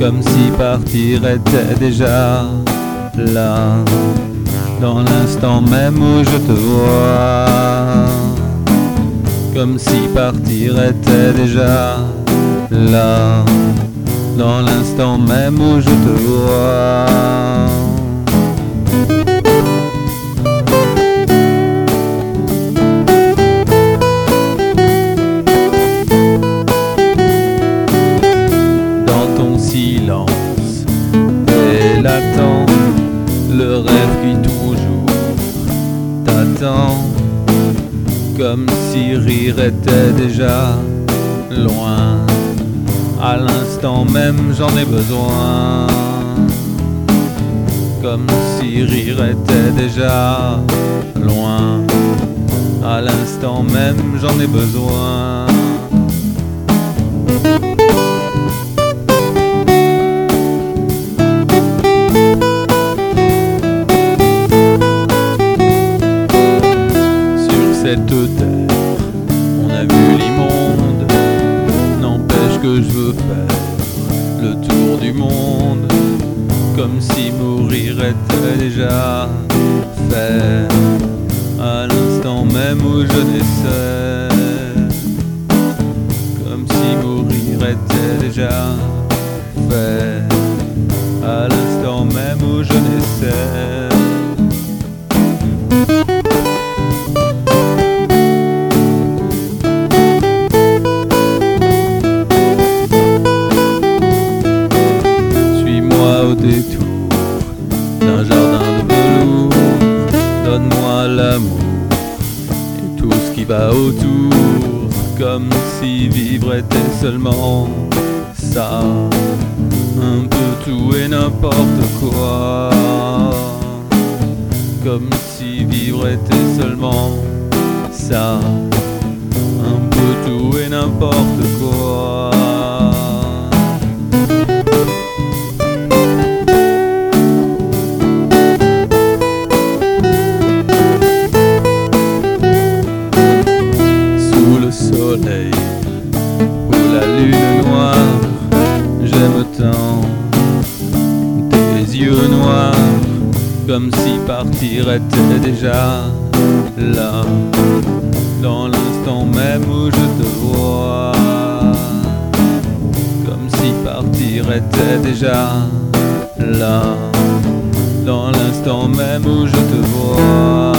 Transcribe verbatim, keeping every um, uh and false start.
comme si partir était déjà là, dans l'instant même où je te vois, comme si partir était déjà là, dans l'instant même où je te vois. Silence et l'attend, le rêve qui toujours t'attend, comme si rire était déjà loin, à l'instant même j'en ai besoin, comme si rire était déjà loin, à l'instant même j'en ai besoin. Cette terre, on a vu l'immonde, n'empêche que je veux faire le tour du monde, comme si mourir était déjà fait, à l'instant même où je naissais, comme si mourir était déjà fait, à l'instant même où je naissais. Au détour d'un jardin de velours, donne-moi l'amour et tout ce qui va autour, comme si vivre était seulement ça, un peu tout et n'importe quoi, comme si vivre était seulement ça, un peu tout et n'importe quoi. Soleil ou la lune noire, j'aime tant tes yeux noirs, comme si partir était déjà là, dans l'instant même où je te vois, comme si partir était déjà là, dans l'instant même où je te vois.